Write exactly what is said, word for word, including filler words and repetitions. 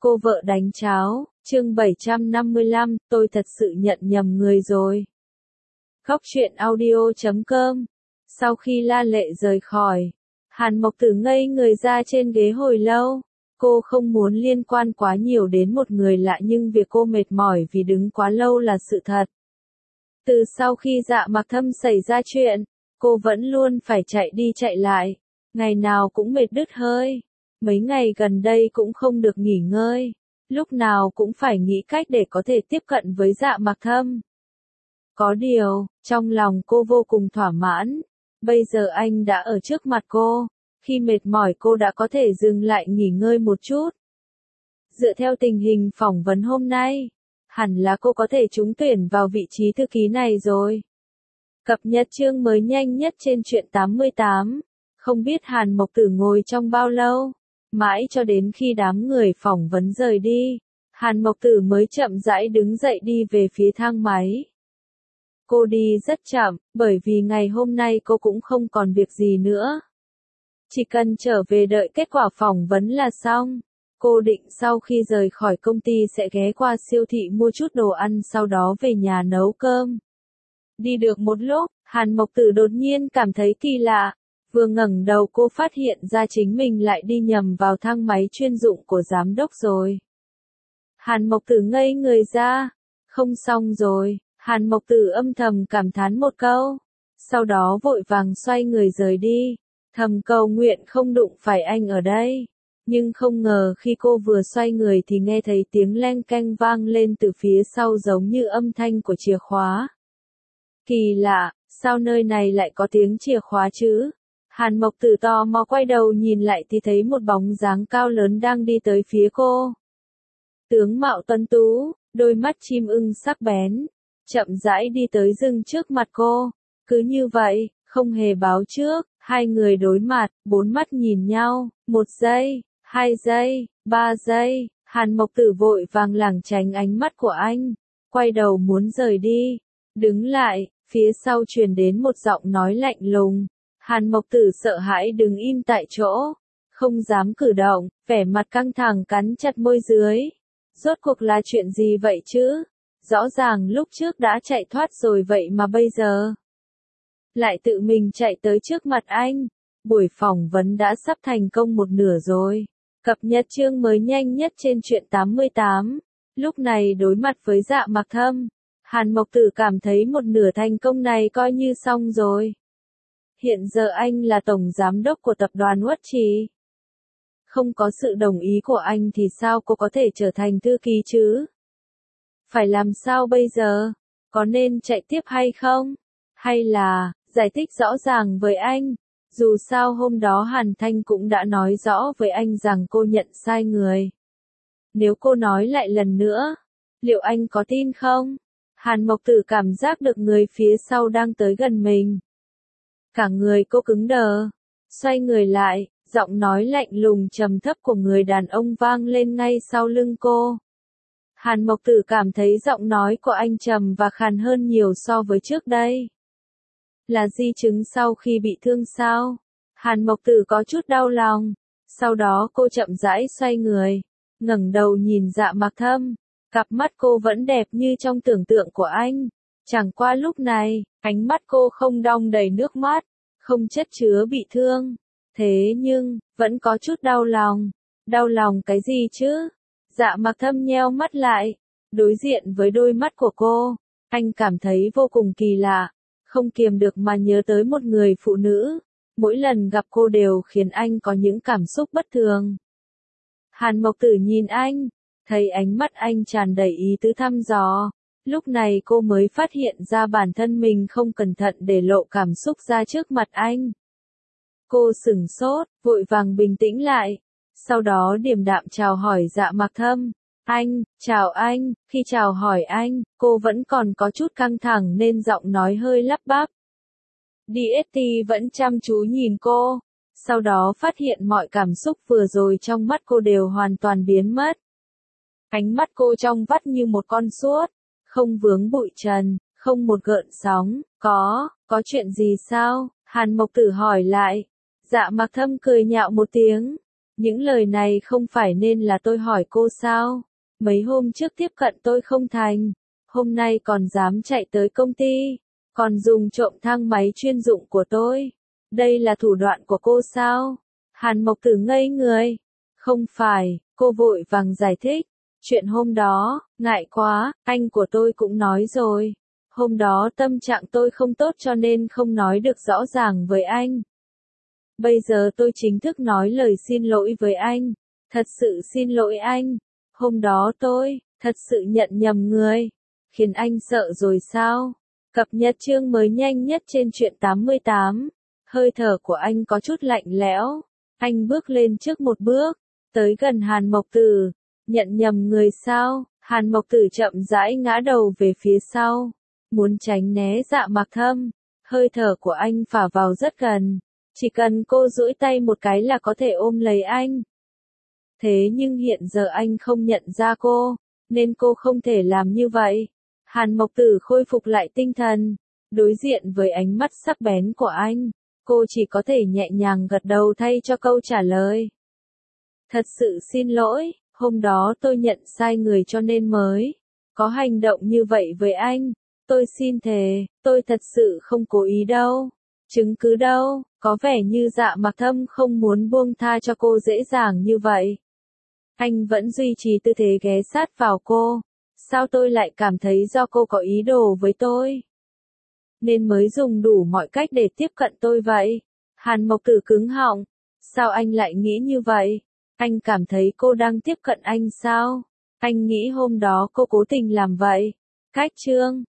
Cô vợ đánh cháo, chương bảy trăm năm mươi lăm, tôi thật sự nhận nhầm người rồi. Góc truyện audio chấm com. Sau khi La Lệ rời khỏi, Hàn Mộc Tử ngây người ra trên ghế hồi lâu. Cô không muốn liên quan quá nhiều đến một người lạ nhưng việc cô mệt mỏi vì đứng quá lâu là sự thật. Từ sau khi Dạ Mặc Thâm xảy ra chuyện, cô vẫn luôn phải chạy đi chạy lại, ngày nào cũng mệt đứt hơi. Mấy ngày gần đây cũng không được nghỉ ngơi, lúc nào cũng phải nghĩ cách để có thể tiếp cận với Dạ Mặc Thâm. Có điều, trong lòng cô vô cùng thỏa mãn, bây giờ anh đã ở trước mặt cô, khi mệt mỏi cô đã có thể dừng lại nghỉ ngơi một chút. Dựa theo tình hình phỏng vấn hôm nay, hẳn là cô có thể trúng tuyển vào vị trí thư ký này rồi. Cập nhật chương mới nhanh nhất trên truyện tám mươi tám, không biết Hàn Mộc Tử ngồi trong bao lâu. Mãi cho đến khi đám người phỏng vấn rời đi, Hàn Mộc Tử mới chậm rãi đứng dậy đi về phía thang máy. Cô đi rất chậm, bởi vì ngày hôm nay cô cũng không còn việc gì nữa. Chỉ cần trở về đợi kết quả phỏng vấn là xong. Cô định sau khi rời khỏi công ty sẽ ghé qua siêu thị mua chút đồ ăn sau đó về nhà nấu cơm. Đi được một lúc, Hàn Mộc Tử đột nhiên cảm thấy kỳ lạ. Vừa ngẩng đầu cô phát hiện ra chính mình lại đi nhầm vào thang máy chuyên dụng của giám đốc rồi. Hàn Mộc Tử ngây người ra. Không xong rồi, Hàn Mộc Tử âm thầm cảm thán một câu. Sau đó vội vàng xoay người rời đi. Thầm cầu nguyện không đụng phải anh ở đây. Nhưng không ngờ khi cô vừa xoay người thì nghe thấy tiếng leng keng vang lên từ phía sau giống như âm thanh của chìa khóa. Kỳ lạ, sao nơi này lại có tiếng chìa khóa chứ? Hàn Mộc Tử tò mò quay đầu nhìn lại thì thấy một bóng dáng cao lớn đang đi tới phía cô. Tướng mạo tuấn tú, đôi mắt chim ưng sắc bén, chậm rãi đi tới dừng trước mặt cô. Cứ như vậy, không hề báo trước, hai người đối mặt, bốn mắt nhìn nhau, một giây, hai giây, ba giây, Hàn Mộc Tử vội vàng lảng tránh ánh mắt của anh, quay đầu muốn rời đi. Đứng lại, phía sau truyền đến một giọng nói lạnh lùng. Hàn Mộc Tử sợ hãi đứng im tại chỗ, không dám cử động, vẻ mặt căng thẳng cắn chặt môi dưới. Rốt cuộc là chuyện gì vậy chứ? Rõ ràng lúc trước đã chạy thoát rồi vậy mà bây giờ lại tự mình chạy tới trước mặt anh. Buổi phỏng vấn đã sắp thành công một nửa rồi. Cập nhật chương mới nhanh nhất trên truyện tám mươi tám. Lúc này đối mặt với Dạ Mặc Thâm, Hàn Mộc Tử cảm thấy một nửa thành công này coi như xong rồi. Hiện giờ anh là tổng giám đốc của tập đoàn Uất Trì. Không có sự đồng ý của anh thì sao cô có thể trở thành thư ký chứ? Phải làm sao bây giờ? Có nên chạy tiếp hay không? Hay là, giải thích rõ ràng với anh? Dù sao hôm đó Hàn Thanh cũng đã nói rõ với anh rằng cô nhận sai người. Nếu cô nói lại lần nữa, liệu anh có tin không? Hàn Mộc Tử cảm giác được người phía sau đang tới gần mình. Cả người cô cứng đờ, xoay người lại, giọng nói lạnh lùng trầm thấp của người đàn ông vang lên ngay sau lưng cô. Hàn Mộc Tử cảm thấy giọng nói của anh trầm và khàn hơn nhiều so với trước đây. Là di chứng sau khi bị thương sao? Hàn Mộc Tử có chút đau lòng. Sau đó cô chậm rãi xoay người, ngẩng đầu nhìn Dạ Mặc Thâm. Cặp mắt cô vẫn đẹp như trong tưởng tượng của anh. Chẳng qua lúc này, ánh mắt cô không đong đầy nước mắt, không chất chứa bị thương. Thế nhưng, vẫn có chút đau lòng. Đau lòng cái gì chứ? Dạ Mặc Thâm nheo mắt lại, đối diện với đôi mắt của cô. Anh cảm thấy vô cùng kỳ lạ, không kiềm được mà nhớ tới một người phụ nữ. Mỗi lần gặp cô đều khiến anh có những cảm xúc bất thường. Hàn Mộc Tử nhìn anh, thấy ánh mắt anh tràn đầy ý tứ thăm dò. Lúc này cô mới phát hiện ra bản thân mình không cẩn thận để lộ cảm xúc ra trước mặt anh. Cô sửng sốt, vội vàng bình tĩnh lại. Sau đó điềm đạm chào hỏi Dạ Mặc Thâm. Anh, chào anh. Khi chào hỏi anh, cô vẫn còn có chút căng thẳng nên giọng nói hơi lắp bắp. đê ét tê vẫn chăm chú nhìn cô. Sau đó phát hiện mọi cảm xúc vừa rồi trong mắt cô đều hoàn toàn biến mất. Ánh mắt cô trong vắt như một con suốt, không vướng bụi trần, không một gợn sóng. Có, có chuyện gì sao? Hàn Mộc Tử hỏi lại. Dạ Mặc Thâm cười nhạo một tiếng. Những lời này không phải nên là tôi hỏi cô sao? Mấy hôm trước tiếp cận tôi không thành, hôm nay còn dám chạy tới công ty, còn dùng trộm thang máy chuyên dụng của tôi. Đây là thủ đoạn của cô sao? Hàn Mộc Tử ngây người. Không phải, cô vội vàng giải thích. Chuyện hôm đó, ngại quá, anh của tôi cũng nói rồi. Hôm đó tâm trạng tôi không tốt cho nên không nói được rõ ràng với anh. Bây giờ tôi chính thức nói lời xin lỗi với anh. Thật sự xin lỗi anh. Hôm đó tôi, thật sự nhận nhầm người. Khiến anh sợ rồi sao? Cập nhật chương mới nhanh nhất trên truyện tám mươi tám. Hơi thở của anh có chút lạnh lẽo. Anh bước lên trước một bước, tới gần Hàn Mộc Tử. Nhận nhầm người sao? Hàn Mộc Tử chậm rãi ngã đầu về phía sau, muốn tránh né Dạ Mạc Thâm. Hơi thở của anh phả vào rất gần, chỉ cần cô duỗi tay một cái là có thể ôm lấy anh. Thế nhưng hiện giờ anh không nhận ra cô, nên cô không thể làm như vậy. Hàn Mộc Tử khôi phục lại tinh thần, đối diện với ánh mắt sắc bén của anh, cô chỉ có thể nhẹ nhàng gật đầu thay cho câu trả lời. Thật sự xin lỗi, hôm đó tôi nhận sai người cho nên mới có hành động như vậy với anh. Tôi xin thề, tôi thật sự không cố ý đâu. Chứng cứ đâu? Có vẻ như Dạ Mạc Thâm không muốn buông tha cho cô dễ dàng như vậy. Anh vẫn duy trì tư thế ghé sát vào cô. Sao tôi lại cảm thấy do cô có ý đồ với tôi, nên mới dùng đủ mọi cách để tiếp cận tôi vậy? Hàn Mộc Tử cứng họng. Sao anh lại nghĩ như vậy? Anh cảm thấy cô đang tiếp cận anh sao? Anh nghĩ hôm đó cô cố tình làm vậy. Cách chương